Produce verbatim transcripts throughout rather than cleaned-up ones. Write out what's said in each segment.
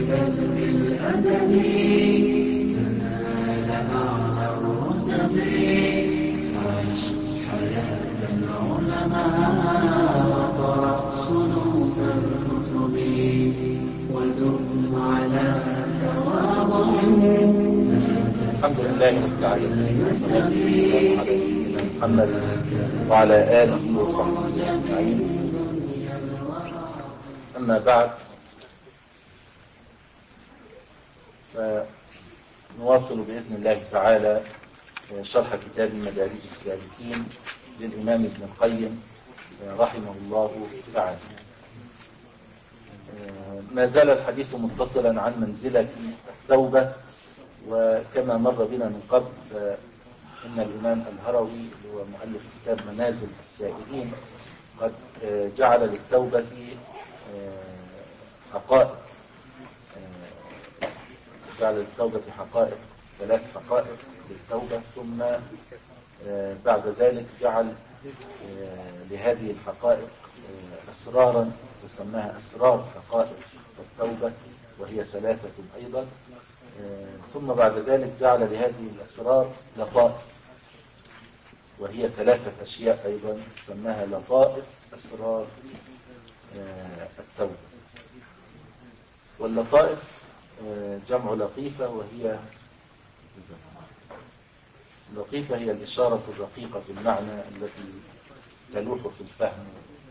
بل بالأدب تنال أعلى الرتب فعش حياة العلماء وقرأ صنوف الكتب ودم على تواضع. الحمد لله رب العالمين والصلاة والسلام على سيدنا محمد وعلى آله وصحبه أجمعين. أما بعد، فنواصل بإذن الله تعالى شرح كتاب مدارج السالكين للإمام ابن القيم رحمه الله تعالى. ما زال الحديث متصلا عن منزلة التوبة، وكما مر بنا من قبل إن الإمام الهروي اللي هو مؤلف كتاب منازل السائلين قد جعل للتوبة حقائق جعل للتوبة حقائق ثلاث حقائق للتوبة، ثم بعد ذلك جعل لهذه الحقائق أسرارا تسمىها أسرار حقائق التوبة، وهي ثلاثة أيضا. ثم بعد ذلك جعل لهذه الأسرار لطائف، وهي ثلاثة أشياء أيضا سماها لطائف أسرار التوبة. واللطائف جمع لطيفة، وهي لطيفة هي الإشارة الرقيقة في المعنى التي تلوح في الفهم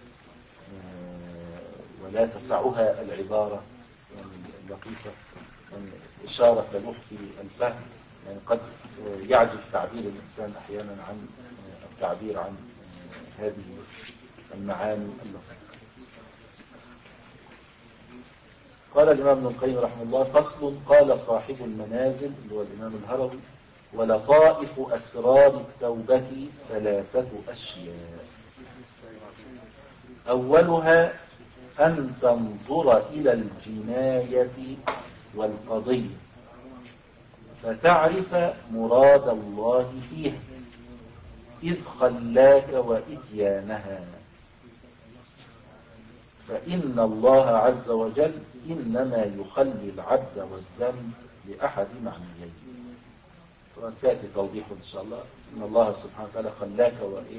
ولا تسعها العبارة. يعني اللطيفة يعني إشارة تلوح في الفهم، يعني قد يعجز تعبير الإنسان أحيانا عن التعبير عن هذه المعاني اللطيفة. قال الإمام ابن القيم رحمه الله: فصل. قال صاحب المنازل اللي هو الإمام الهروي: ولطائف أسرار التوبة ثلاثة أشياء. أولها أن تنظر إلى الجناية والقضية فتعرف مراد الله فيها إذ خلاك وإتيانها، فإن الله عز وجل إنما يخلي العبد والذنب لأحد معنيين. وسيأتي توضيحه إن شاء الله. إن الله سبحانه وتعالى خلاك وإيه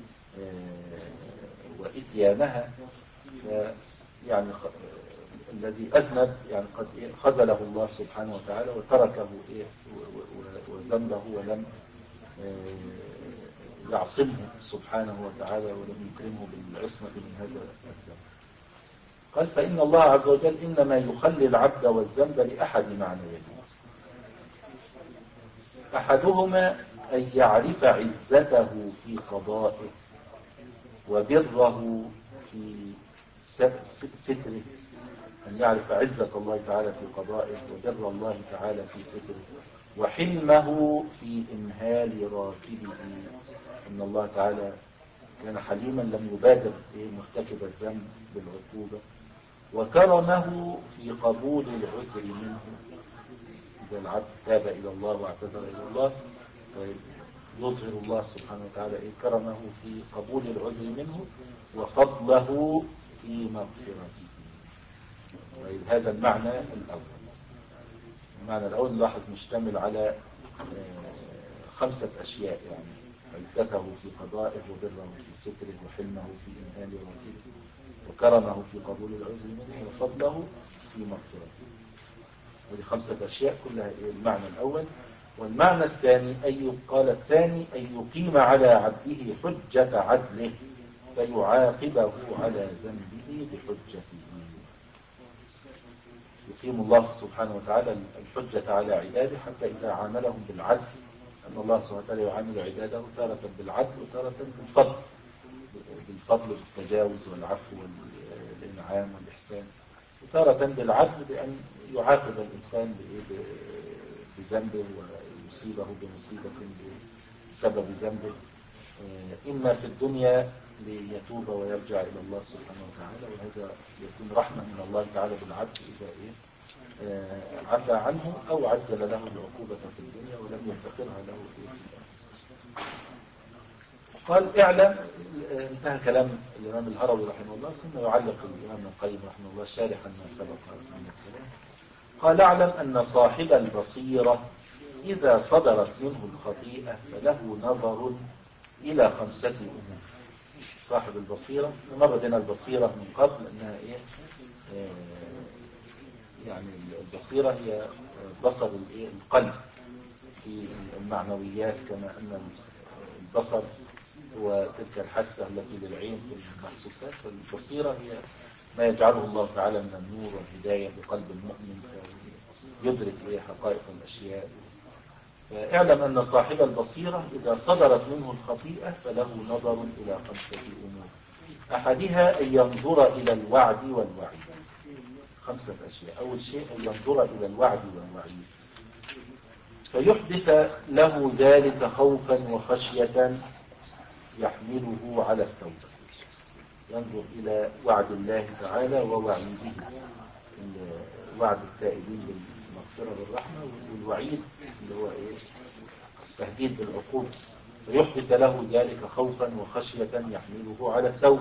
وإتيانها، يعني الذي أذنب يعني قد خذله الله سبحانه وتعالى وتركه إيه وذنبه ولم يعصمه سبحانه وتعالى ولم يكرمه بالعصمة من هذا الذنب. قال: فإن الله عز وجل إنما يخلي العبد والذنب لأحد معنيين. أحدهما أن يعرف عزته في قضائه وبره في ستره، أن يعرف عزة الله تعالى في قضائه وبر الله تعالى في ستره، وحلمه في إمهال راكبه، أن الله تعالى كان حليما لم يبادر مرتكب الذنب بالعقوبة، وكرمه في قبول العذر منه. إذا العبد تاب إلى الله واعتذر إلى الله يظهر الله سبحانه وتعالى إيه كرمه في قبول العذر منه وفضله في مغفرته. طيب، هذا المعنى الأول. المعنى الأول نلاحظ مشتمل على خمسة أشياء، يعني عزته في قضائه وبره في ستره وحلمه في إمهال راكبه وكرمه في قبول العذر منه وفضله في مغفرته. ودي خمسة أشياء كلها المعنى الأول. والمعنى الثاني أي قال الثاني أن يقيم على عبده حجة عزله فيعاقبه على ذنبه بحجته. يقيم الله سبحانه وتعالى الحجة على عباده حتى إذا عاملهم بالعدل، أن الله سبحانه وتعالى يعامل عباده تارة بالعدل وتارة بالفضل، بالفضل بالتجاوز والعفو والإنعام والإحسان، وتارة بالعدل بأن يعاقب الإنسان بذنبه ويصيبه بمصيبة بسبب ذنبه، إما في الدنيا ليتوب ويرجع إلى الله سبحانه وتعالى، وهذا يكون رحمة من الله تعالى بالعبد إذا إيه عفى عنه أو عجل له العقوبة في الدنيا ولم يفتقرها له في الآخرة. قال: اعلم. انتهى كلام الإمام الهروي رحمه الله، ثم يعلق الإمام القيم رحمه الله شارحا ما سبق من الكلام. قال اعلم أن صاحب البصيرة إذا صدرت منه الخطيئة فله نظر إلى خمسة أمور. صاحب البصيرة مر بنا البصيرة من قبل أنها إيه؟ آه يعني البصيرة هي بصر القلب في المعنويات، كما أن البصر هو تلك الحاسة التي للعين في المحسوسات. فالبصيرة هي ما يجعله الله تعالى من النور والهداية بقلب المؤمن يدرك إيه حقائق الأشياء. فاعلم أن صاحب البصيرة إذا صدرت منه الخطيئة فله نظر إلى خمسة أمور. أحدها أن ينظر إلى الوعد والوعيد. خمسة أشياء. أول شيء أن ينظر إلى الوعد والوعيد فيحدث له ذلك خوفا وخشية يحمله على التوبة. ينظر إلى وعد الله تعالى ووعيده، وعد التائبين بالمغفرة والرحمة، والوعيد اللي هو إيه؟ تهديد بالعقوبة. فيحدث له ذلك خوفا وخشية يحمله على التوبة.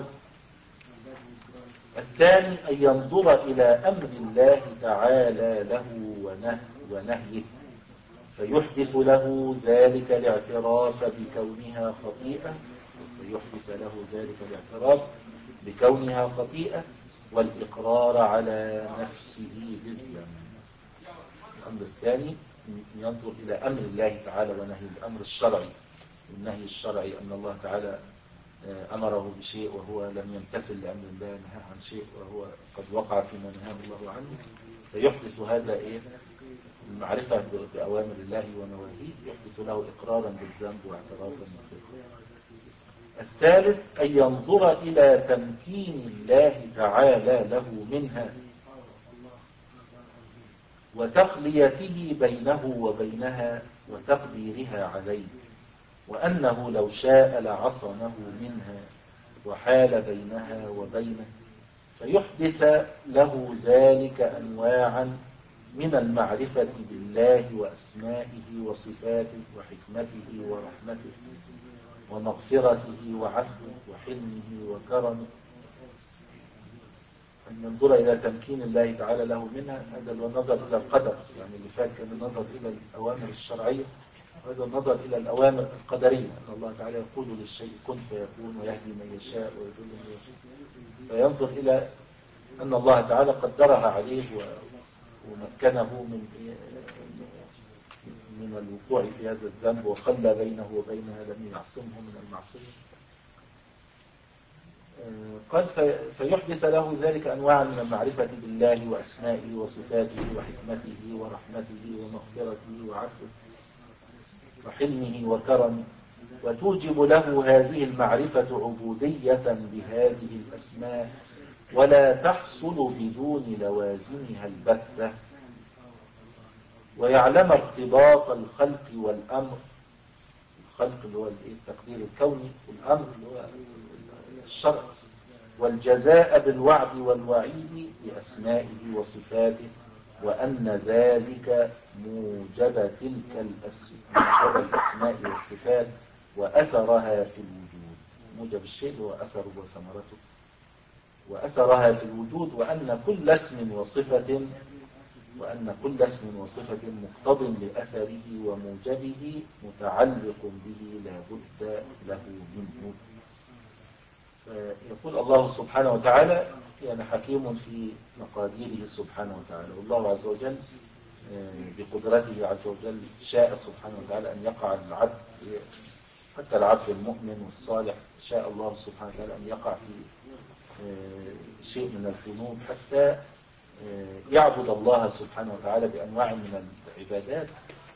الثاني أن ينظر إلى أمر الله تعالى له ونهيه فيحدث له ذلك الاعتراف بكونها خطيئة فيحدث له ذلك الاعتراف بكونها خطيئة والإقرار على نفسه بالذنب. الأمر الثاني ينظر إلى أمر الله تعالى ونهيه، الأمر الشرعي. والنهي الشرعي أن الله تعالى أمره بشيء وهو لم يمتثل لأمر الله، نهى عن شيء وهو قد وقع فيما نهاه الله عنه. فيحدث هذا إيه؟ المعرفة بأوامر الله ونواهيه يحدث له إقرارا بالذنب واعترافا بالخطأ. الثالث أن ينظر إلى تمكين الله تعالى له منها وتخليته بينه وبينها وتقديرها عليه، وأنه لو شاء لعصمه منها وحال بينها وبينه. فيحدث له ذلك أنواعا من المعرفة بالله وأسمائه وصفاته وحكمته ورحمته ومغفرته وعفوه وحلمه وكرمه. أن ينظر إلى تمكين الله تعالى له منها، هذا النظر إلى القدر، يعني اللي فات كان النظر إلى الأوامر الشرعية، وهذا النظر إلى الأوامر القدرية، أن الله تعالى يقول للشيء كن فيكون ويهدي من يشاء ويضل من يشاء. فينظر إلى أن الله تعالى قدرها عليه ومكنه من من الوقوع في هذا الذنب وخلى بينه وبينها، لم يعصمه من المعصية. قال فيحدث له ذلك أنواعا من المعرفة بالله وأسمائه وصفاته وحكمته ورحمته ومغفرته وعفوه وحلمه وكرمه، وتوجب له هذه المعرفة عبودية بهذه الأسماء ولا تحصل بدون لوازمها البتة، ويعلم ارتباط الخلق والأمر. الخلق اللي هو التقدير الكوني، والأمر اللي هو الشرع، والجزاء بالوعد والوعيد بأسمائه وصفاته، وأن ذلك موجب تلك الأسماء, الأسماء والصفات وأثرها في الوجود. موجب الشيء هو أثره وثمرته، وأثرها في الوجود، وأن كل اسم وصفة وأن كل اسم وصفة مقتض لأثره وموجبه متعلق به لا بد له منه. يقول الله سبحانه وتعالى يعني حكيم في مقاديره سبحانه وتعالى، والله عز وجل بقدرته عز وجل شاء سبحانه وتعالى أن يقع العبد، حتى العبد المؤمن والصالح شاء الله سبحانه وتعالى أن يقع في شيء من الذنوب حتى يعبد الله سبحانه وتعالى بأنواع من العبادات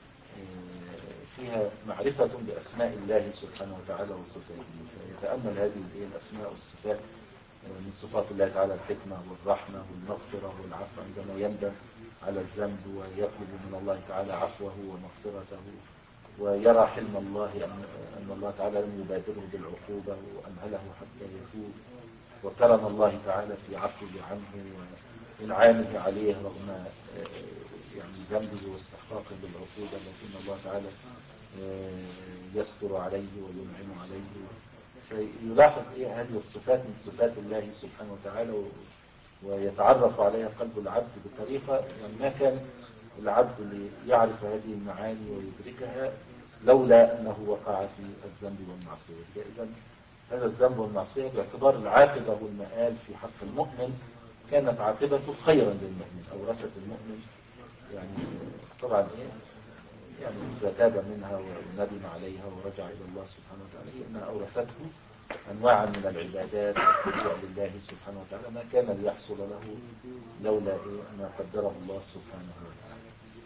فيها معرفة بأسماء الله سبحانه وتعالى وصفاته، فيتأمل هذه الأسماء والصفات من صفات الله تعالى الحكمة والرحمة والمغفرة والعفو عندما يندم على الذنب ويطلب من الله تعالى عفوه ومغفرته، ويرى حلم الله أن الله تعالى لم يبادره بالعقوبة وأمهله حتى يتوب، وكرم الله تعالى في عفوه عنه وإنعامه عليه رغم يعني ذنبه واستحقاقه بالعقوبة، لكن الله تعالى يستر عليه وينعم عليه. فيلاحظ إيه هذه الصفات من صفات الله سبحانه وتعالى ويتعرف عليها قلب العبد بطريقة يعني ما كان العبد ليعرف هذه المعاني ويدركها لولا أنه وقع في الذنب والمعصية. إذا هذا الذنب والمعصية باعتبار العاقبة والمآل في حق المؤمن كانت عاقبته خيرا للمؤمن، أورثت المؤمن يعني طبعا إيه يعني إذا تاب منها وندم عليها ورجع إلى الله سبحانه وتعالى إنها أورثته أنواعا من العبادات والخضوع لله سبحانه وتعالى ما كان ليحصل له لولا إيه ما قدره الله سبحانه وتعالى.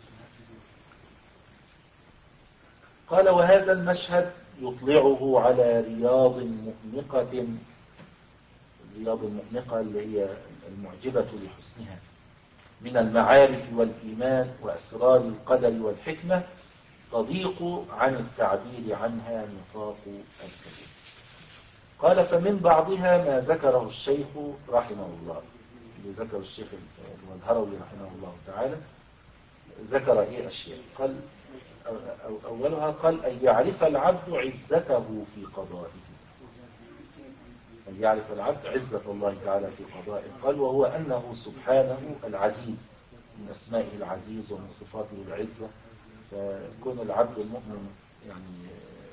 قال وهذا المشهد يطلعه على رياض مؤنقة، الرياض المؤنقة اللي هي المعجبة لحسنها من المعارف والإيمان وأسرار القدر والحكمة تضيق عن التعبير عنها نطاق الكلام. قال فمن بعضها ما ذكره الشيخ رحمه الله، اللي ذكر الشيخ المنهروي رحمه الله تعالى، ذكر ايه اشياء. قال أو اولها قال ان يعرف العبد عزته في قضائه، ان يعرف العبد عزة الله تعالى في قضائه. قال وهو انه سبحانه العزيز، من اسمائه العزيز ومن صفاته العزة. فكون العبد المؤمن يعني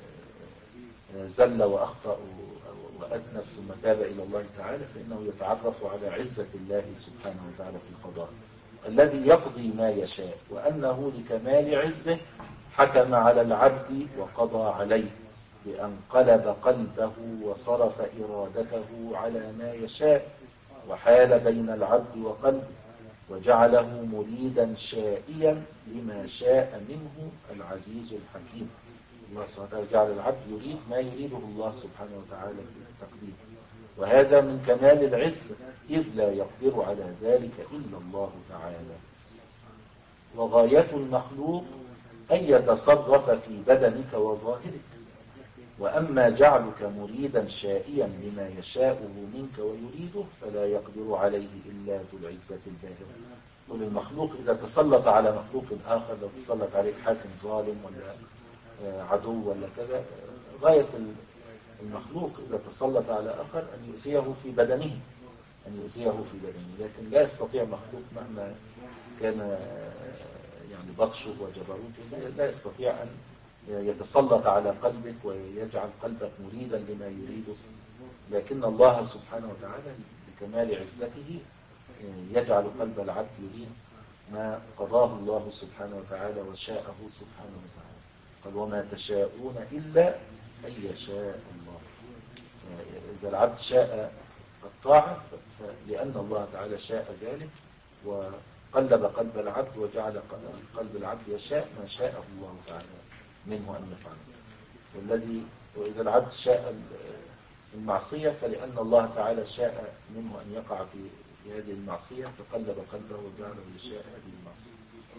زل وأخطأ وأذنب ثم تاب إلى الله تعالى فإنه يتعرف على عزة الله سبحانه وتعالى في القضاء الذي يقضي ما يشاء، وأنه لكمال عزه حكم على العبد وقضى عليه بأن قلب قلبه وصرف إرادته على ما يشاء وحال بين العبد وقلبه وجعله مريدا شائيا لما شاء منه العزيز الحكيم. الله سبحانه وتعالى جعل العبد يريد ما يريده الله سبحانه وتعالى في التقدير، وهذا من كمال العزة إذ لا يقدر على ذلك إلا الله تعالى. وغاية المخلوق أن يتصرف في بدنك وظاهرك، وأما جعلك مريدا شائيا لما يشاءه منك ويريده فلا يقدر عليه إلا ذو العزة الباهرة. والمخلوق إذا تسلط على مخلوق آخر، لو تسلط عليك حاكم ظالم ولا عدو ولا كذا، غاية المخلوق إذا تسلط على آخر أن يؤذيه في بدنه، أن يؤذيه في بدنه، لكن لا يستطيع مخلوق مهما كان يعني بطشه وجبروته لا يستطيع أن يتسلط على قلبك ويجعل قلبك مريدا لما يريده. لكن الله سبحانه وتعالى بكمال عزته يجعل قلب العبد يريد ما قضاه الله سبحانه وتعالى وشاءه سبحانه وتعالى. قال وما تشاءون إلا أن يشاء الله. إذا العبد شاء الطاعة فلأن الله تعالى شاء ذلك وقلب قلب العبد وجعل قلب العبد يشاء ما شاء الله تعالى منه أن يفعل. والذي وإذا العبد شاء المعصية فلأن الله تعالى شاء منه أن يقع في في هذه المعصية فقلب قلبه وجعله يشاء هذه المعصية.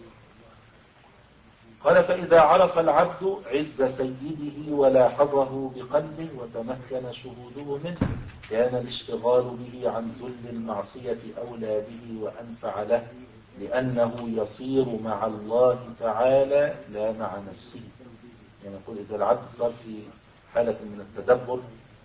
قال فإذا عرف العبد عز سيده ولاحظه بقلبه وتمكن شهوده منه كان الاشتغال به عن ذل المعصية أولى به وأنفع له، لأنه يصير مع الله تعالى لا مع نفسه. يعني نقول إذا العبد صار في حالة من التدبر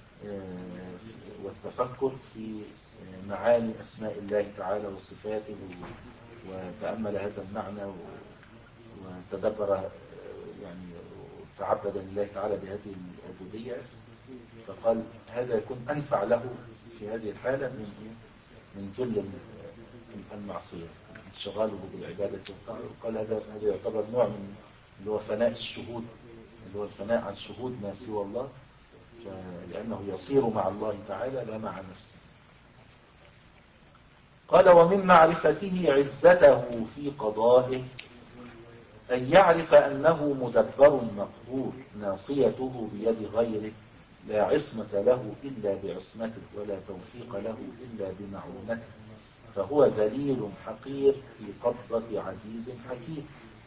والتفكر في معاني أسماء الله تعالى وصفاته وتأمل هذا المعنى وتدبر يعني وتعبد لله تعالى بهذه العبودية، فقال هذا يكون أنفع له في هذه الحالة من من ذل المعصية انشغاله بالعبادة. قال هذا هذا يعتبر نوع من اللي هو فناء الشهود، اللي هو الفناء عن شهود ما سوى الله، لأنه يصير مع الله تعالى لا مع نفسه. قال ومن معرفته عزته في قضائه أن يعرف أنه مدبر مقهور ناصيته بيد غيره لا عصمة له إلا بعصمته ولا توفيق له إلا بمعونته، فهو ذليل حقير في قبضة عزيز حكيم.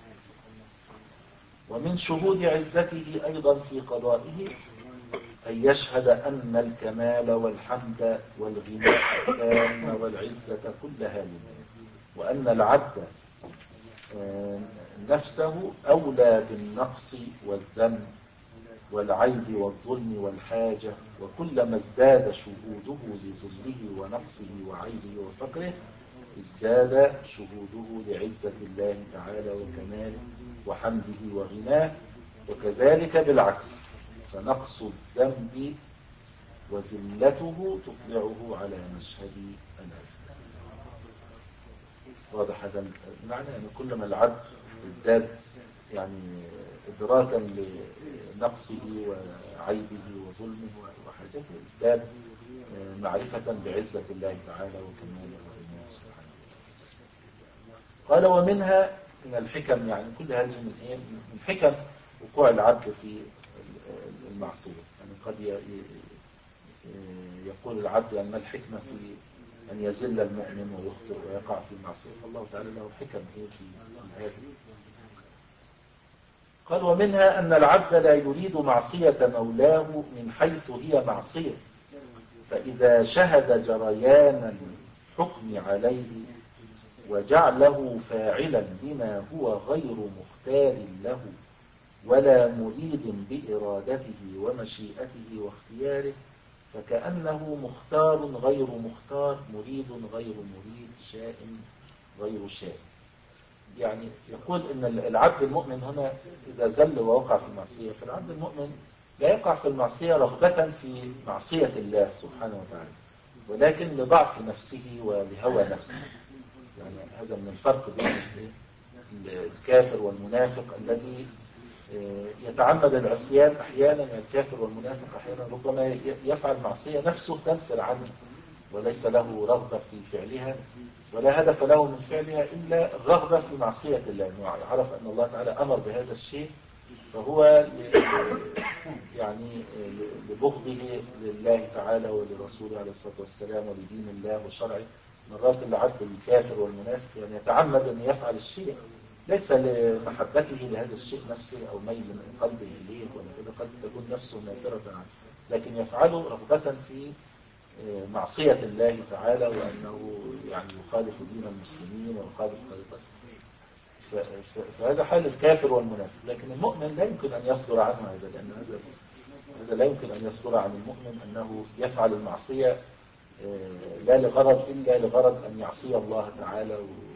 ومن شهود عزته أيضا في قضائه أن يشهد أن الكمال والحمد والغناء التام والعزة كلها لله، وأن العبد نفسه أولى بالنقص والذنب والعيب والظلم والحاجة، وكلما ازداد شهوده لذله ونقصه وعيبه وفقره ازداد شهوده لعزة الله تعالى وكماله وحمده وغناه، وكذلك بالعكس، فنقص الذنب وذلته تطلعه على مشهد العزة. واضح هذا المعنى؟ يعني كلما العبد ازداد يعني إدراكا لنقصه وعيبه وظلمه وحاجته ازداد معرفة بعزة الله تعالى وكماله وغناه سبحانه. قال ومنها من الحكم، يعني كل هذه من ايه؟ من حكم وقوع العبد في المعصية. يعني قد يقول العبد يعني ما الحكمة في أن يزل المؤمن ويخطئ ويقع في المعصية؟ فالله تعالى له حكم ايه في هذه. قال ومنها أن العبد لا يريد معصية مولاه من حيث هي معصية، فإذا شهد جريان الحكم عليه وجعله فاعلا بما هو غير مختار له ولا مريد بإرادته ومشيئته واختياره، فكأنه مختار غير مختار، مريد غير مريد، شائم غير شائم. يعني يقول إن العبد المؤمن هنا إذا زل ووقع في المعصية، فالعبد المؤمن لا يقع في المعصية رغبة في معصية الله سبحانه وتعالى، ولكن لضعف نفسه ولهوى نفسه. يعني هذا من الفرق بين الكافر والمنافق الذي يتعمد العصيان أحيانا. الكافر والمنافق أحيانا ربما يفعل معصية نفسه تنفر عنه وليس له رغبة في فعلها ولا هدف له من فعلها إلا الرغبة في معصية الله، أنه عرف أن الله تعالى أمر بهذا الشيء فهو يعني لبغضه لله تعالى ولرسوله عليه الصلاة والسلام ولدين الله وشرعه. مرات العبد الكافر والمنافق يعني يتعمد أن يفعل الشيء ليس لمحبته لهذا الشيء نفسه أو ميل من قلبه إليه ولا كده، قد تكون نفسه نافرة عنه، لكن يفعله رغبة في معصية الله تعالى وأنه يعني يخالف دين المسلمين ويخالف طريقته. فهذا حال الكافر والمنافق. لكن المؤمن لا يمكن أن يصدر عنه هذا، لأن هذا هذا لا يمكن أن يصدر عن المؤمن أنه يفعل المعصية لا لغرض إلا لغرض أن يعصي الله تعالى،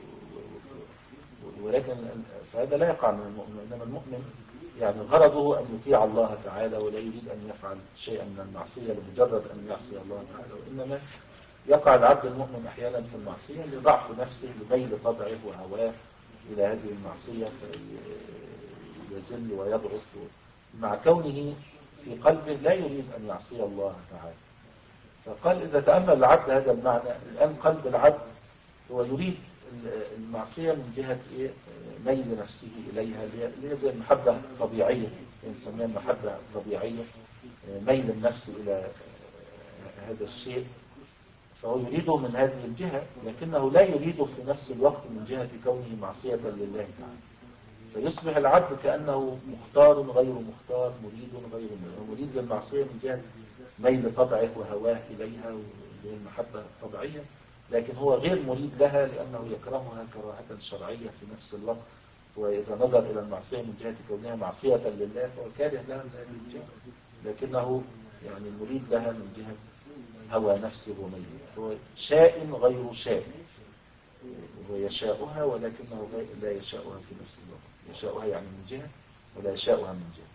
ولكن فهذا لا يقع من المؤمن. إنما المؤمن يعني غرضه أن يطيع الله تعالى ولا يريد أن يفعل شيئا من المعصية لمجرد أن يعصي الله تعالى، وإنما يقع العبد المؤمن أحيانا في المعصية لضعف نفسه لميل طبعه وهواه إلى هذه المعصية فيزل ويضعف مع كونه في قلبه لا يريد أن يعصي الله تعالى. فقال إذا تأمل العبد هذا المعنى، الآن قلب العبد هو يريد المعصية من جهة إيه؟ ميل نفسه إليها، اللي هي زي المحبة طبيعية، نسميها المحبة طبيعية، ميل النفس إلى هذا الشيء، فهو يريده من هذه الجهة، لكنه لا يريده في نفس الوقت من جهة كونه معصية لله تعالى. فيصبح العبد كأنه مختار غير مختار، مريد غير مريد، مريد للمعصية من جهة ميل طبعه وهواه إليها وهي المحبة الطبيعية، لكن هو غير مريد لها لأنه يكرهها كراهة شرعية في نفس الوقت. وإذا نظر إلى المعصية من جهة كونها معصية لله فهو كاره لها من هذه الجهة، لكنه يعني مريد لها من جهة هوى نفسه وميله. هو شاء غير شاء، وهو يشاؤها ولكنه لا يشاؤها في نفس الوقت، يشاؤها يعني من جهة ولا يشاؤها من جهة.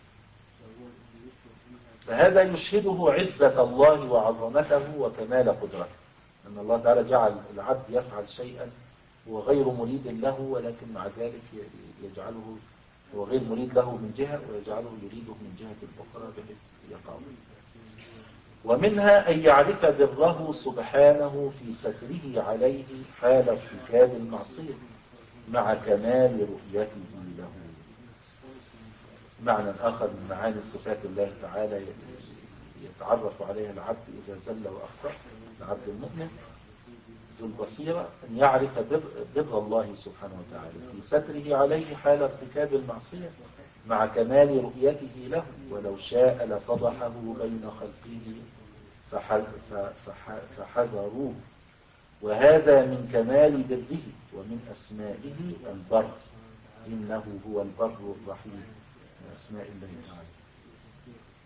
فهذا يشهده عزة الله وعظمته وكمال قدرته، أن الله تعالى جعل العبد يفعل شيئا هو غير مريد له، ولكن مع ذلك يجعله هو غير مريد له من جهة ويجعله يريده من جهة أخرى بحيث يقع. ومنها أن يعرف بره سبحانه في ستره عليه حال ارتكاب المعصية مع كمال رؤيته له. معنى آخر من معاني صفات الله تعالى يتعرف عليها العبد إذا زل وأخطأ، العبد المؤمن ذو البصيرة، أن يعرف بر, بر الله سبحانه وتعالى في ستره عليه حال ارتكاب المعصية مع كمال رؤيته له، ولو شاء لفضحه بين خلقه فحذروه. وهذا من كمال بره ومن أسمائه البر، إنه هو البر الرحيم، من أسماء الله تعالى.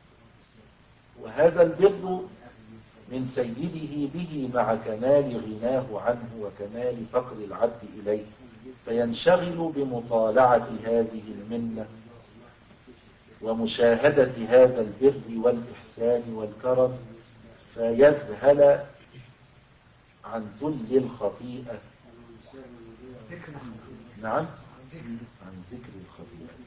وهذا البر من سيده به مع كمال غناه عنه وكمال فقر العبد إليه، فينشغل بمطالعة هذه المنة ومشاهدة هذا البر والإحسان والكرم، فيذهل عن ذل الخطيئة. نعم، عن ذكر الخطيئة.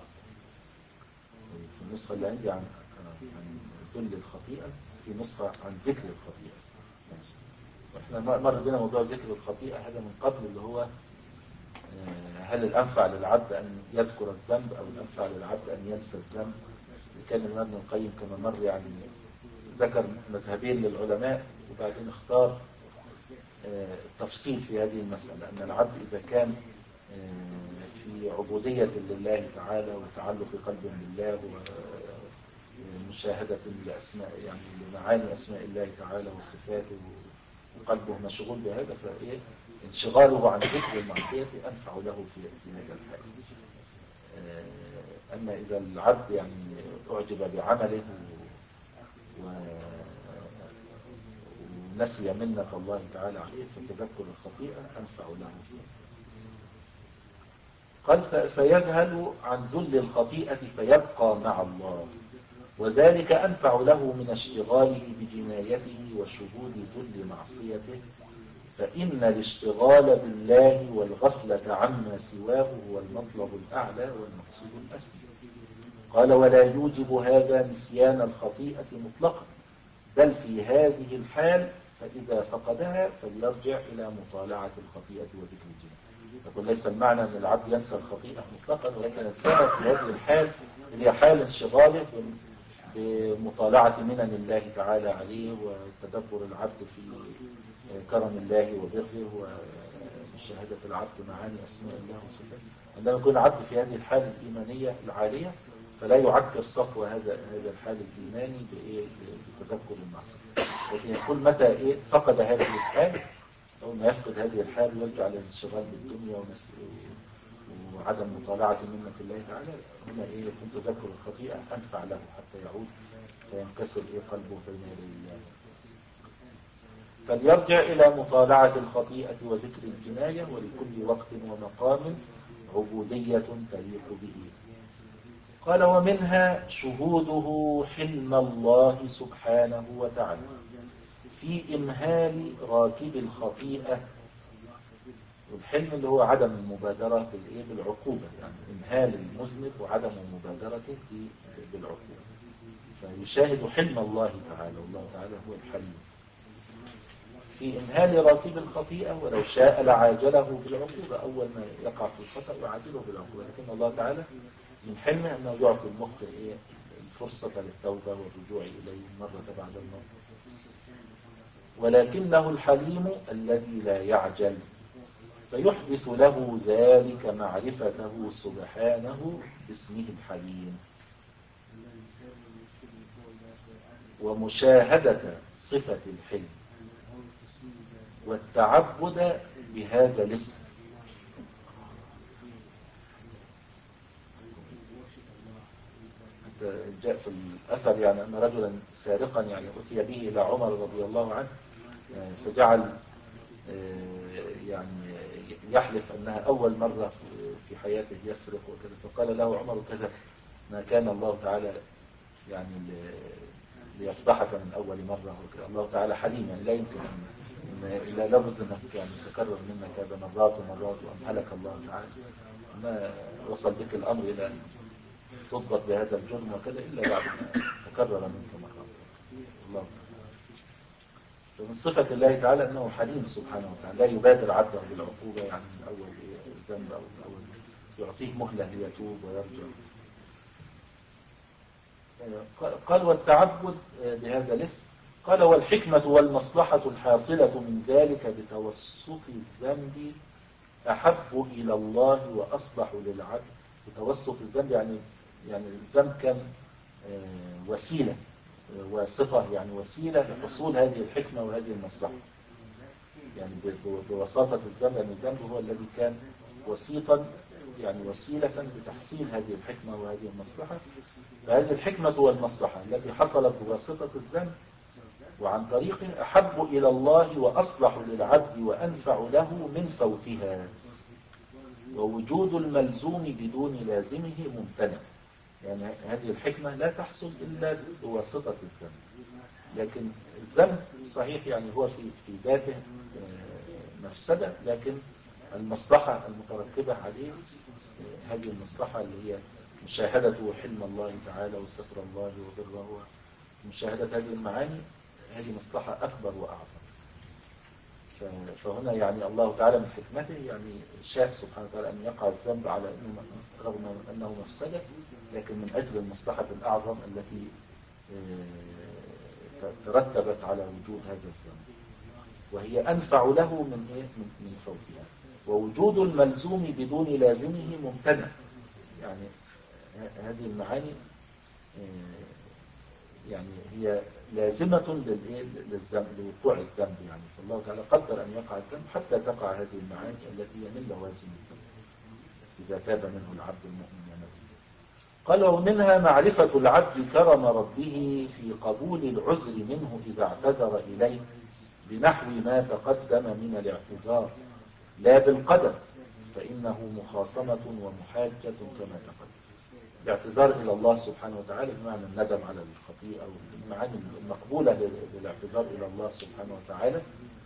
في النسخة اللي عندي عن عن ذل الخطيئة، في نسخة عن ذكر الخطيئة. واحنا مر بنا موضوع ذكر الخطيئة هذا من قبل، اللي هو هل الأنفع للعبد أن يذكر الذنب أو الأنفع للعبد أن ينسى الذنب. كان الإمام ابن القيم كما مر يعني ذكر مذهبين للعلماء، وبعدين اختار التفصيل في هذه المسألة، أن العبد إذا كان في عبودية لله تعالى وتعلق قلبه بالله ومشاهدة لأسماء يعني لمعاني أسماء الله تعالى وصفاته وقلبه مشغول بهذا، فإيه انشغاله عن ذكر المعصية أنفع له في في هذا الحال. أما إذا العبد يعني أعجب بعمله ونسي منة الله تعالى عليه، فتذكر الخطيئة أنفع له فيه. قال فيذهل عن ذل الخطيئة فيبقى مع الله، وذلك أنفع له من اشتغاله بجنايته وشهود ذل معصيته، فإن الاشتغال بالله والغفلة عما سواه هو المطلب الأعلى والمقصود الأسمى. قال ولا يوجب هذا نسيان الخطيئة مطلقا، بل في هذه الحال فإذا فقدها فليرجع إلى مطالعة الخطيئة وذكر الجناية. يقول ليس المعنى أن العبد ينسى الخطيئة مطلقا، ولكن ينساها في هذه الحال اللي هي حال انشغاله بمطالعة منن الله تعالى عليه وتدبر العبد في كرم الله وبره ومشاهدة العبد معاني أسماء الله وصفاته. عندما يكون العبد في هذه الحالة الإيمانية العالية فلا يعكر صفو هذا هذا الحال الإيماني بتذكر المعصية، لكن يقول متى إيه فقد هذه الحال، أو ما يفقد هذه الحال ويرجع للانشغال بالدنيا وعدم مطالعة منة الله تعالى، هنا إيه يكون تذكر الخطيئة أنفع له حتى يعود فينكسر إيه قلبه بين يدي الله. فليرجع إلى مطالعة الخطيئة وذكر الجناية، ولكل وقت ومقام عبودية تليق به. قال ومنها شهوده حلم الله سبحانه وتعالى في إمهال راكب الخطيئة. والحلم اللي هو عدم المبادرة بالعقوبة، يعني إمهال المذنب وعدم مبادرته بالعقوبة، فيشاهد حلم الله تعالى، والله تعالى هو الحليم في إمهال راكب الخطيئة، ولو شاء لعاجله بالعقوبة، أول ما يقع في الخطأ يعاجله بالعقوبة، لكن الله تعالى من حلمه أنه يعطي المخطئ إيه الفرصة للتوبة والرجوع إليه مرة بعد مرة. ولكنه الحليم الذي لا يعجل، فيحدث له ذلك معرفته سبحانه باسمه الحليم ومشاهدة صفة الحلم والتعبد بهذا الاسم. جاء في الأثر يعني أن رجلا سارقا يعني أتي به إلى عمر رضي الله عنه، فجعل يعني يحلف أنها أول مرة في حياته يسرق وكذا، فقال له عمر كذا، ما كان الله تعالى يعني ليفضحك من أول مرة وكذا، الله تعالى حليم يعني لا يمكن أن إلا لابد أنك يعني تكرر منك هذا مرات ومرات وأمهلك الله تعالى، ما وصل بك الأمر إلى أن تضبط بهذا الجرم وكذا إلا بعد ما تكرر منك مرات الله تعالى. فمن صفة الله تعالى أنه حليم سبحانه وتعالى، لا يبادر عبده بالعقوبة يعني من أول الذنب أو من أول، يعطيه مهلة ليتوب ويرجع. قال والتعبد بهذا الاسم. قال والحكمة والمصلحة الحاصلة من ذلك بتوسط الذنب أحب إلى الله وأصلح للعبد. بتوسط الذنب يعني يعني الذنب كان وسيلة واسطة، يعني وسيلة لحصول هذه الحكمة وهذه المصلحة، يعني بوساطة الذنب، يعني الذنب هو الذي كان وسيطا يعني وسيلة لتحصيل هذه الحكمة وهذه المصلحة. فهذه الحكمة والمصلحة التي حصلت بواسطة الذنب وعن طريقه أحب إلى الله وأصلح للعبد وأنفع له من فوتها. ووجود الملزوم بدون لازمه ممتنع. يعني هذه الحكمة لا تحصل إلا بواسطة الذنب. لكن الذنب صحيح يعني هو في في ذاته مفسدة، لكن المصلحة المترتبة عليه هذه المصلحة اللي هي مشاهدة حلم الله تعالى وستر الله وبره ومشاهدة هذه المعاني، هذه مصلحة أكبر وأعظم. فهنا يعني الله تعالى من حكمته يعني شاء سبحانه وتعالى أن يقع الذنب على أنه رغم أنه مفسدة، لكن من أجل المصلحة الأعظم التي ترتبت على وجود هذا الذنب، وهي أنفع له من إيه؟ من فوتها. ووجود الملزوم بدون لازمه ممتنع. يعني هذه المعاني يعني هي لازمة للذنب لوقوع الذنب. يعني فالله تعالى قدر أن يقع الذنب حتى تقع هذه المعاني التي هي من لوازم الذنب إذا تاب منه العبد المؤمن يمته. قال ومنها معرفة العبد كرم ربه في قبول العذر منه إذا اعتذر إليه بنحو ما تقدم من الاعتذار لا بالقدر، فإنه مخاصمة ومحاجة كما تقدم. الاعتذار إلى الله سبحانه وتعالى بمعنى الندم على الخطيئة والمعاني المقبولة للاعتذار إلى الله سبحانه وتعالى.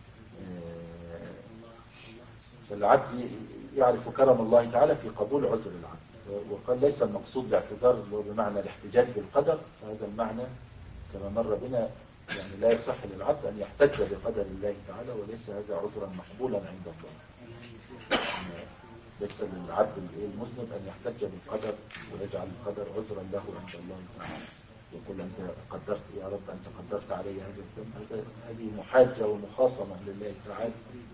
فالعبد يعرف كرم الله تعالى في قبول عذر العبد. وقال ليس المقصود الاعتذار اللي هو بمعنى الاحتجاج بالقدر، فهذا المعنى كما مر بنا يعني لا يصح للعبد أن يحتج بقدر الله تعالى، وليس هذا عذرا مقبولا عند الله. ليس للعبد المذنب أن يحتج بالقدر ويجعل القدر عذرا له عند الله تعالى، يقول أنت قدرت يا رب أنت قدرت علي هذا الذنب. هذه محاجة ومخاصمة لله تعالى.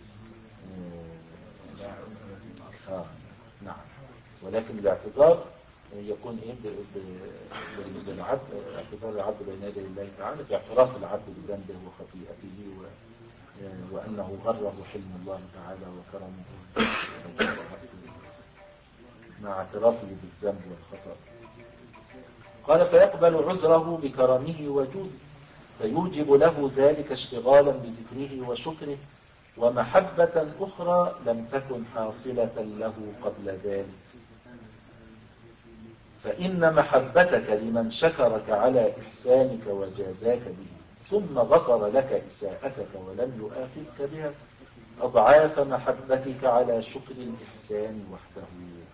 آه نعم. ولكن الاعتذار يكون إيه للعبد، اعتذار العبد بين يدي الله تعالى باعتراف العبد بذنبه وخطيئته وأنه غره حلم الله تعالى وكرمه مع اعترافه بالذنب والخطأ. قال فيقبل عذره بكرمه وجوده، فيوجب له ذلك اشتغالا بذكره وشكره ومحبة أخرى لم تكن حاصلة له قبل ذلك. فإن محبتك لمن شكرك على إحسانك وجازاك به ثم غفر لك إساءتك ولم يؤاخذك بها أضعاف محبتك على شكر الإحسان وحده.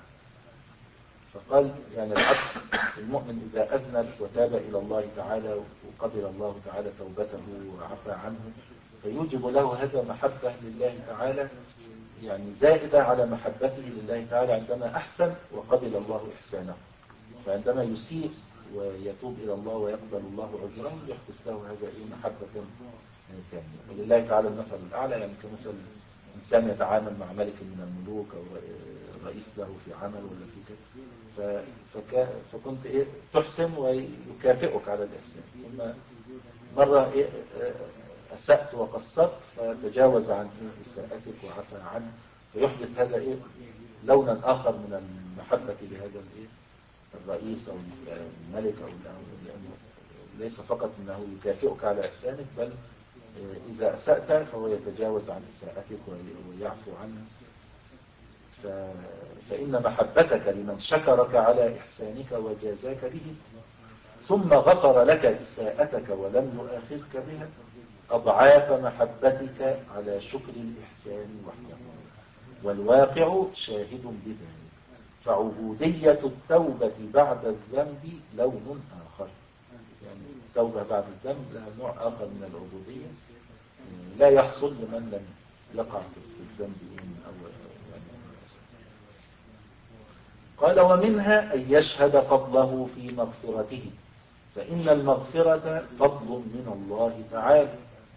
فقال يعني العبد المؤمن إذا أذنب وتاب إلى الله تعالى وقبل الله تعالى توبته وعفى عنه فيوجب له هذا محبة لله تعالى يعني زائدة على محبته لله تعالى عندما أحسن وقبل الله إحسانه. فعندما يسيء ويتوب إلى الله ويقبل الله عذره يحدث له هذا إيه محبة ثانية. ولله تعالى المثل الأعلى، يعني كمثل إنسان يتعامل مع ملك من الملوك أو رئيس له في عمل ولا في كده، فك... فكنت إيه تحسن ويكافئك على الإحسان، ثم مرة إيه أسأت وقصرت فتجاوز عن إيه إساءتك وعفى عنه، فيحدث هذا إيه لونا آخر من المحبة لهذا الإيه الرئيس أو الملك أو لأنه ليس فقط أنه يكافئك على إحسانك، بل إذا أسأت فهو يتجاوز عن إساءتك ويعفو عنه. ف... فإن محبتك لمن شكرك على إحسانك وجازاك به ثم غفر لك إساءتك ولم يؤاخذك بها أضعاف محبتك على شكر الإحسان وحده. والواقع شاهد بذلك. فعبودية التوبة بعد الذنب لون آخر، يعني التوبة بعد الذنب لها نوع آخر من العبودية لا يحصل لمن لم يقع في الذنب من أول يعني من الأساس. قال ومنها أن يشهد فضله في مغفرته، فإن المغفرة فضل من الله تعالى،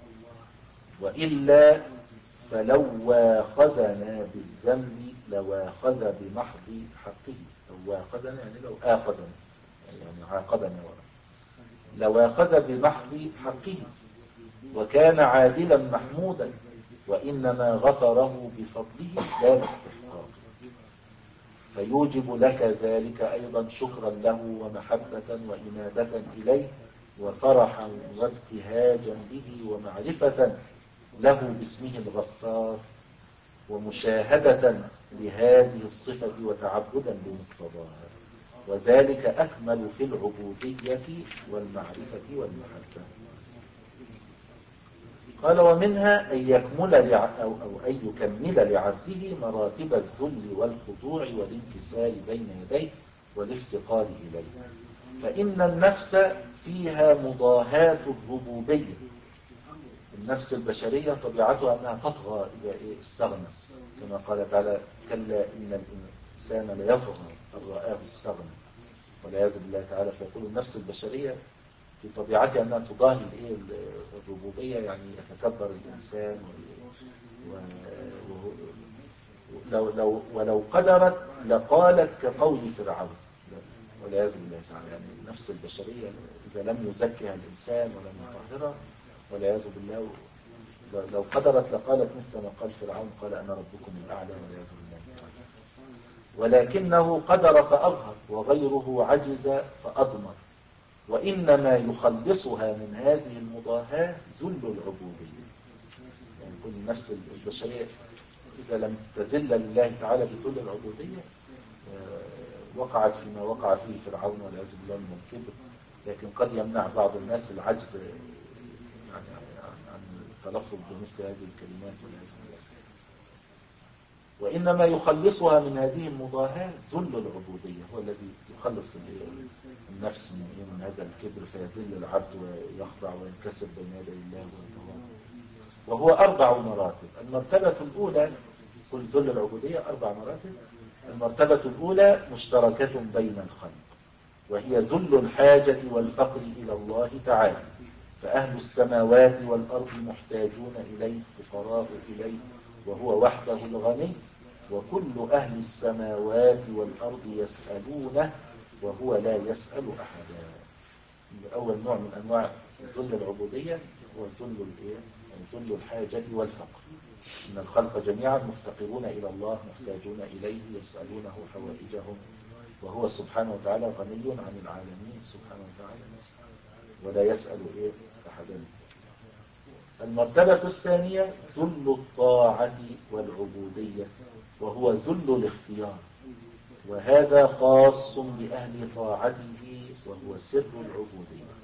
وإلا فلو واخذنا بالذنب لواخذ بمحض حقه. لو واخذنا يعني لو آخذنا يعني عاقبنا لواخذ بمحض حقه وكان عادلا محمودا، وإنما غفره بفضله لا باستحقاقه. فيوجب لك ذلك أيضا شكرا له ومحبة وإنابة إليه وفرحا وابتهاجا به ومعرفة له باسمه الغفار ومشاهدة لهذه الصفة وتعبدا بمقتضاها، وذلك أكمل في العبودية والمعرفة والمحبة. قال ومنها أن يكمل لع... أو... أو أن يكمل لعبده مراتب الذل والخضوع والانكسار بين يديه والافتقار إليه، فإن النفس فيها مضاهاة الربوبية. النفس البشرية طبيعتها أنها تطغى إذا استغنى، كما قال تعالى كلا إن الإنسان ليطغى أن رآه استغنى، والعياذ بالله تعالى. فيقول النفس البشرية في طبيعتها أنها تضاهي الربوبية، يعني يتكبر الإنسان و... و... لو لو ولو قدرت لقالت كقول فرعون، والعياذ بالله تعالى. يعني النفس البشرية إذا لم يزكها الإنسان ولم يطهرها والعياذ بالله لو قدرت لقالت مثل ما قال فرعون قال أنا ربكم الأعلى والعياذ بالله تعالى. ولكنه قدر فأظهر وغيره عجز فأضمر، وإنما يخلصها من هذه المضاهاة ذل العبودية. يعني كل النفس البشرية إذا لم تذل لله تعالى بذل العبودية وقعت فيما وقع فيه فرعون والعياذ بالله من الكبر. لكن قد يمنع بعض الناس العجز يعني عن التلفظ بمثل هذه الكلمات والعياذ بالله. وإنما يخلصها من هذه المضاهاة ذل العبودية، هو الذي يخلص النفس من هذا الكبر فيذل العبد ويخضع وينكسر بين يدي الله والتواضع. وهو أربع مراتب. المرتبة الأولى كل ذل العبودية أربع مراتب. المرتبة الأولى مشتركة بين الخلق، وهي ذل الحاجة والفقر إلى الله تعالى، فأهل السماوات والأرض محتاجون إليه فقراء إليه وهو وحده الغني، وكل أهل السماوات والأرض يسألونه وهو لا يسأل أحدا. أول نوع من أنواع ذل العبودية هو ذل الإيه؟ ذل الحاجة والفقر. إن الخلق جميعا مفتقرون إلى الله محتاجون إليه يسألونه حوائجهم، وهو سبحانه وتعالى غني عن العالمين سبحانه وتعالى ولا يسأل إيه أحدا. المرتبة الثانية ذل الطاعة والعبودية، وهو ذل الاختيار، وهذا خاص بأهل طاعته وهو سر العبودية.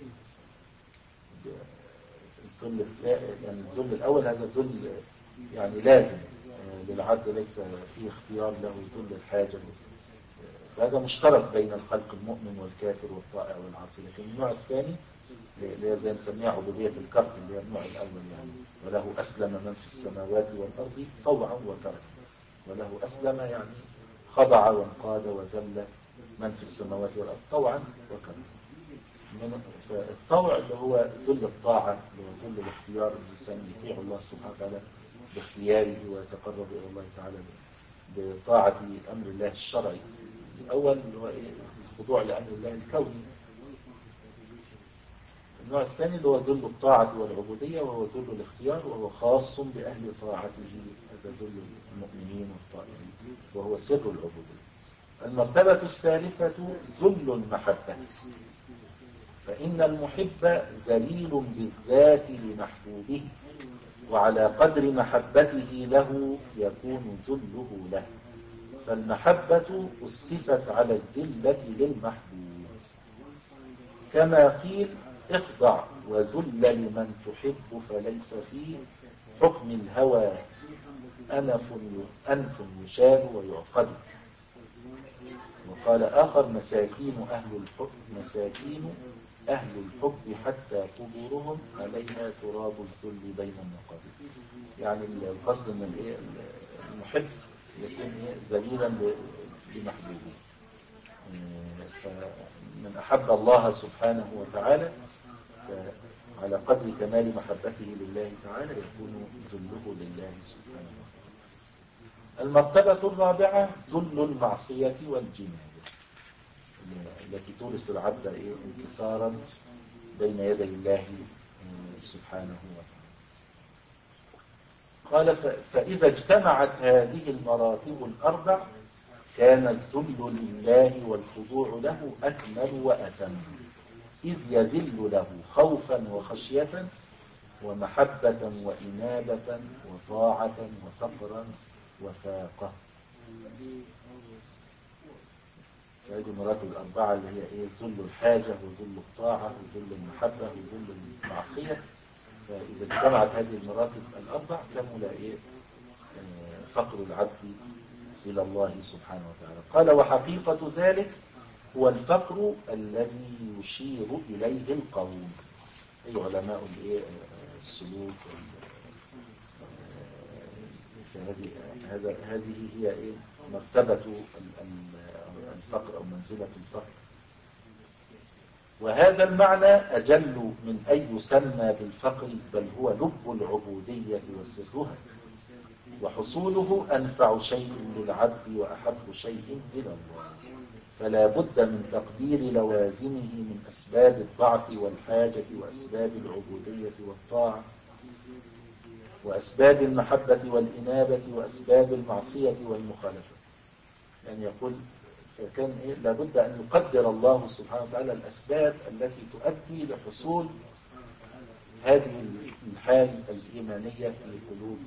الذل الثالث يعني الذل الأول هذا ذل يعني لازم للعبد ليس فيه اختيار له، ذل الحاجة، فهذا مشترك بين الخلق المؤمن والكافر والطائع والعاصي. لكن النوع الثاني اللي هي زي نسميها عبودية الكرب اللي هي النوع الأول، يعني وله أسلم من في السماوات والأرض طوعا وكرها، وله أسلم يعني خضع وانقاد وذل من في السماوات والأرض طوعا وكرها. فالطوع اللي هو ذل الطاعة اللي هو ذل الاختيار، الإنسان يطيع الله سبحانه وتعالى باختياره ويتقرب إلى الله تعالى بطاعة أمر الله الشرعي. الأول اللي هو إيه؟ الخضوع لأمر الله الكوني. النوع الثاني اللي هو ذل الطاعة والعبودية وهو ذل الاختيار، وهو خاص بأهل طاعته، هذا ذل المؤمنين والطائعين وهو سر العبودية. المرتبة الثالثة ذل المحبة، فإن المحب ذليل بالذات لمحبوبه، وعلى قدر محبته له يكون ذله له، فالمحبة أسست على الذلة للمحبوب، كما قيل اخضع وذل لمن تحب فليس في حكم الهوى أنف أنف يشاب ويعقد. وقال آخر مساكين أهل الحب مساكين أهل الحب حتى قبورهم عليها تراب الذل بين النقابر. يعني القصد من المحب يكون ذليلا لمحبوبه، فمن أحب الله سبحانه وتعالى على قدر كمال محبته لله تعالى يكون ذله لله سبحانه وتعالى. المرتبة الرابعة ذل المعصية والجناية التي تورث العبد انكسارا بين يدي الله سبحانه وتعالى. قال فإذا اجتمعت هذه المراتب الأربع كان الذل لله والخضوع له أكمل وأتم، إذ يذل له خوفا وخشية ومحبة وإنابة وطاعة وفقرا وفاقة. هذه المراتب الأربعة اللي هي إيه؟ ذل الحاجة وذل الطاعة وذل المحبة وذل المعصية. فإذا اجتمعت هذه المراتب الأربع كمل إيه؟ آه، فقر العبد إلى الله سبحانه وتعالى. قال وحقيقة ذلك هو الفقر الذي يشير إليه القول، أي علماء الإيه؟ السلوك. فهذه هذا هذه هي إيه؟ مرتبة الفقر أو منزلة الفقر. وهذا المعنى أجل من أن يسمى بالفقر، بل هو لب العبودية وسرها، وحصوله أنفع شيء للعبد وأحب شيء إلى الله. فلا بد من تقدير لوازمه من أسباب الضعف والحاجة وأسباب العبودية والطاعة وأسباب المحبة والإنابة وأسباب المعصية والمخالفة. يعني يقول فكان إيه؟ لابد أن يقدر الله سبحانه وتعالى الأسباب التي تؤدي لحصول هذه الحال الإيمانية في قلوب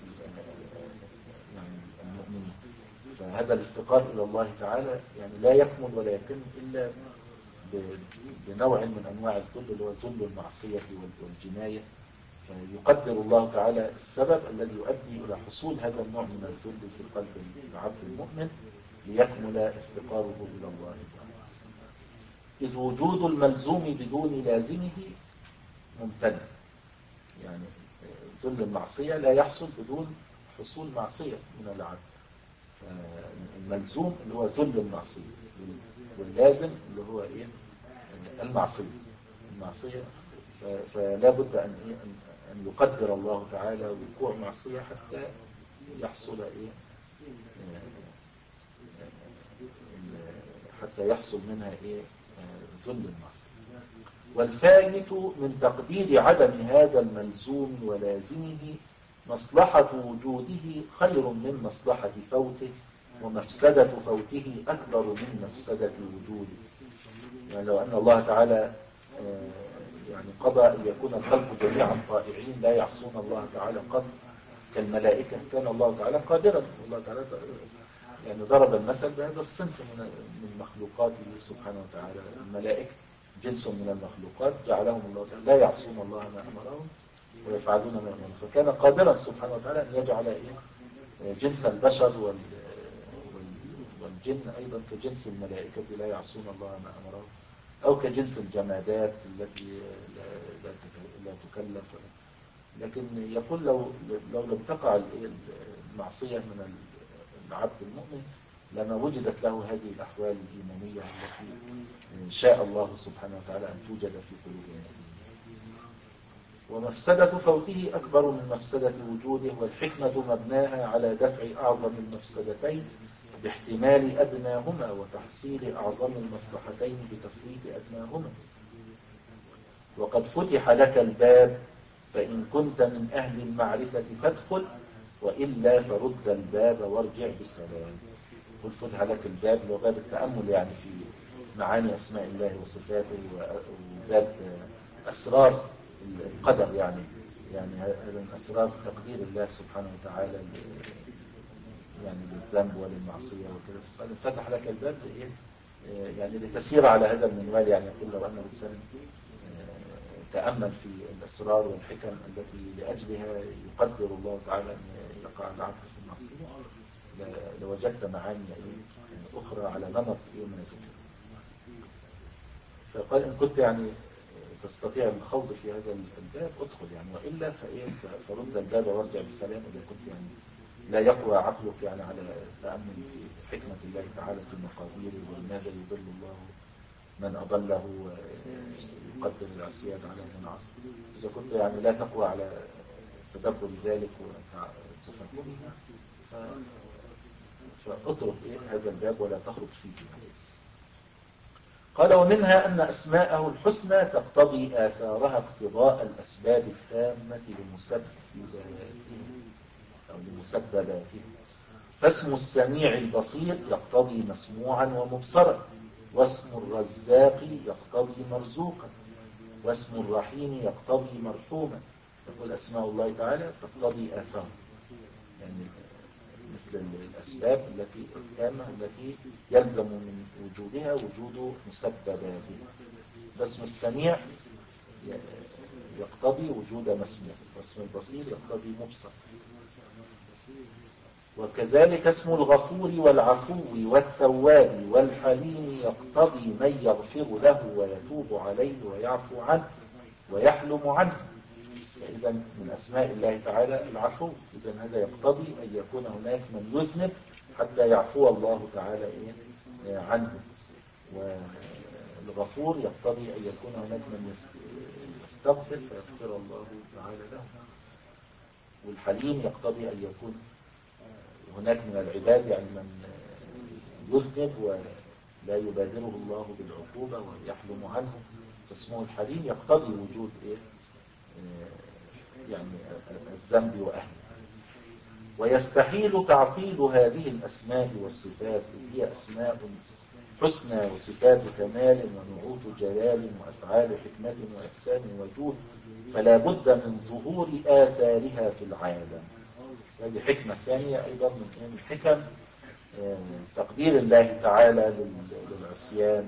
يعني المؤمنين. فهذا الافتقار إلى الله تعالى يعني لا يكمل ولا يتم إلا بنوع من أنواع الذل اللي هو ذل المعصية والجناية. فيقدر الله تعالى السبب الذي يؤدي إلى حصول هذا النوع من الذل في قلب العبد المؤمن ليكمل افتقاره إلى الله تعالى. إذ وجود الملزوم بدون لازمه ممتنع، يعني ذل المعصية لا يحصل بدون حصول معصية من العبد. الملزوم اللي هو ذل المعصية، واللازم اللي هو إيه؟ المعصية المعصية فلا بد أن إيه؟ أن يقدر الله تعالى وقوع معصية حتى يحصل إيه؟ حتى يحصل منها إيه؟ ذل المعصية. والفائت من تقدير عدم هذا الملزوم ولازمه مصلحة وجوده خير من مصلحة فوته، ومفسدة فوته أكبر من مفسدة وجوده. يعني لو أن الله تعالى يعني قضى أن يكون الخلق جميعا طائعين لا يعصون الله تعالى قط كالملائكة، كان الله تعالى قادرا. الله تعالى يعني ضرب المثل بهذا الصنف من مخلوقاته سبحانه وتعالى. الملائكة جنس من المخلوقات جعلهم الله تعالى لا يعصون الله ما أمرهم ويفعلون ما يؤمرون. فكان قادرا سبحانه وتعالى أن يجعل إيه؟ جنس البشر والجن أيضا كجنس الملائكة لا يعصون الله ما أمرهم، أو كجنس الجمادات التي لا تكلف. لكن يقول لو لو لم تقع المعصية من العبد المؤمن لما وجدت له هذه الأحوال الإيمانية التي شاء الله سبحانه وتعالى أن توجد في قلوب المؤمنين. ومفسدة فوته أكبر من مفسدة وجوده، والحكمة مبناها على دفع أعظم المفسدتين باحتمال أدناهما وتحصيل أعظم المصلحتين بتفويت أدناهما. وقد فتح لك الباب فإن كنت من أهل المعرفة فادخل، وإلا فرد الباب وارجع بسلام. قل فتح لك الباب لغاب التأمل يعني في معاني أسماء الله وصفاته وباب أسرار القدر، يعني يعني هذا من أسرار تقدير الله سبحانه وتعالى يعني للذنب وللمعصية وكذا. فتح لك الباب لإيه؟ يعني لتسير على هذا المنوال. يعني يقول لو أن الإنسان تأمل في الأسرار والحكم التي لأجلها يقدر الله تعالى أن يقع العبد في المعصية لوجدت معاني أخرى على نمط من الفكر. فقال إن كنت يعني تستطيع الخوض في هذا الباب ادخل، يعني وإلا فإيه فرد الباب وارجع بالسلام. إذا كنت يعني لا يقوى عقلك يعني على التأمل في حكمة الله تعالى في مقاديره ولماذا يضل الله من أضله ويقدر العصيان على من عصى. إذا كنت يعني لا تقوى على تدبر ذلك وتفهمه فاترك إيه هذا الباب ولا تخرج فيه. قال ومنها أن أسماءه الحسنى تقتضي آثارها اقتضاء الأسباب التامة لمسبباته أو لمسبباته، فاسم السميع البصير يقتضي مسموعا ومبصرا، واسم الرزاق يقتضي مرزوقا، واسم الرحيم يقتضي مرحوما. تقول أسماء الله تعالى تقتضي آثار، يعني مثل الأسباب التي التامة التي يلزم من وجودها وجود مسبباتها. فاسم السميع يقتضي وجود مسموع، واسم البصير يقتضي مبصر. وكذلك اسم الغفور والعفو والتواب والحليم يقتضي من يغفر له ويتوب عليه ويعفو عنه ويحلم عنه. إذا من أسماء الله تعالى العفو، إذا هذا يقتضي أن يكون هناك من يذنب حتى يعفو الله تعالى عنه. والغفور يقتضي أن يكون هناك من يستغفر فيغفر الله تعالى له. والحليم يقتضي أن يكون هناك من العباد يعني من يذنب ولا يبادره الله بالعقوبة ويحلم عنه، فاسمه الحليم يقتضي وجود إيه؟ يعني الذنب وأهله. ويستحيل تعطيل هذه الأسماء والصفات، هي أسماء حسنى وصفات كمال ونعوت جلال وأفعال حكمة وإحسان وجود، فلا بد من ظهور آثارها في العالم. هذه حكمة ثانية أيضا من حكم تقدير الله تعالى للعصيان،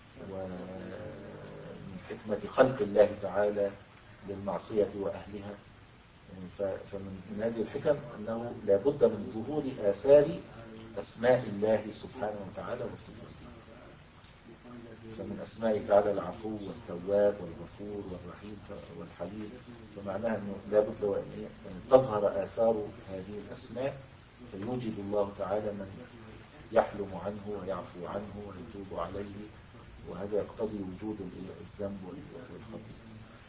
ومن حكمة خلق الله تعالى للمعصية وأهلها. فمن هذه الحكم أنه لا بد من ظهور آثار أسماء الله سبحانه وتعالى وصفاته. فمن أسماء تعالى العفو والتواب والغفور والرحيم والحليم، فمعناها أنه لا بد أن تظهر آثار هذه الأسماء فيوجد الله تعالى من يحلم عنه ويعفو عنه ويتوب عليه، وهذا يقتضي وجود الذنب والخطأ.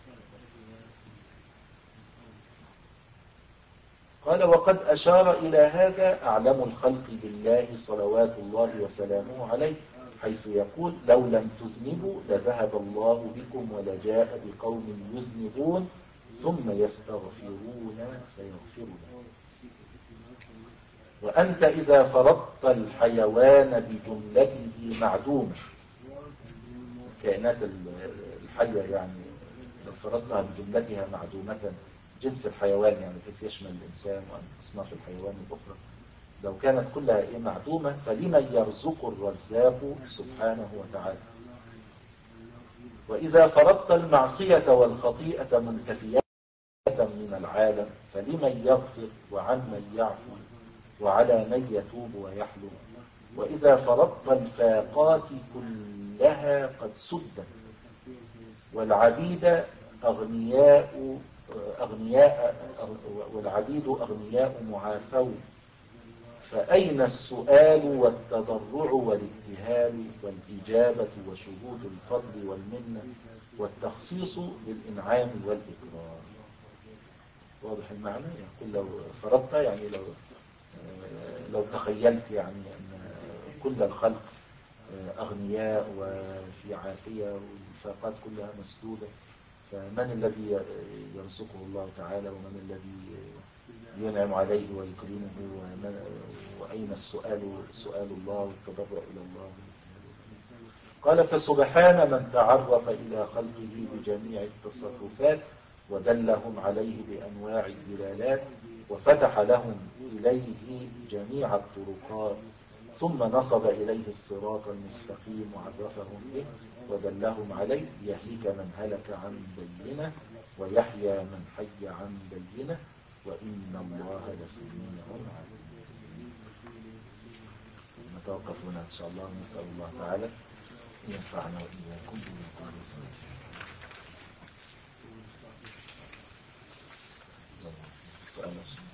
قال وقد أشار إلى هذا أعلم الخلق بالله صلوات الله وسلامه عليه، حيث يقول لو لم تذنبوا لذهب الله بكم ولجاء بقوم يذنبون ثم يستغفرون فيغفر لهم. وأنت إذا فرضت الحيوان بجملته معدومة، الكائنات الحية يعني لو فرضتها بجملتها معدومة، جنس الحيوان يعني بحيث يشمل الإنسان وأصناف الحيوان الأخرى، لو كانت كلها إيه معدومة فلمن يرزق الرزاق سبحانه وتعالى. وإذا فرضت المعصية والخطيئة منتفيات من العالم فلمن يغفر وعمن يعفو وعلى من يتوب ويحلم. وإذا فرضت الفاقات كلها قد سدت والعبيد أغنياء أغنياء والعبيد أغنياء معافون، فأين السؤال والتضرع والابتهال والإجابة وشهود الفضل والمنة والتخصيص بالإنعام والإكرام؟ واضح المعنى؟ يقول لو فرضت يعني لو لو تخيلت يعني أن كل الخلق أغنياء وفي عافية والفاقات كلها مسدودة، فمن الذي يرزقه الله تعالى ومن الذي ينعم عليه ويكرمه؟ وأين السؤال سؤال الله والتضرع إلى الله؟ قال فسبحان من تعرف إلى خلقه بجميع التصرفات ودلهم عليه بأنواع الدلالات وفتح لهم إليه جميع الطرقات ثم نصب إليه الصراط المستقيم وعرفهم به ودلهم عليه يهلك من هلك عن بينه ويحيى من حي عن بينه وإن الله لسميع عليم. نتوقف هنا إن شاء الله، نسأل الله تعالى أن ينفعنا وإياكم بما قال السؤال.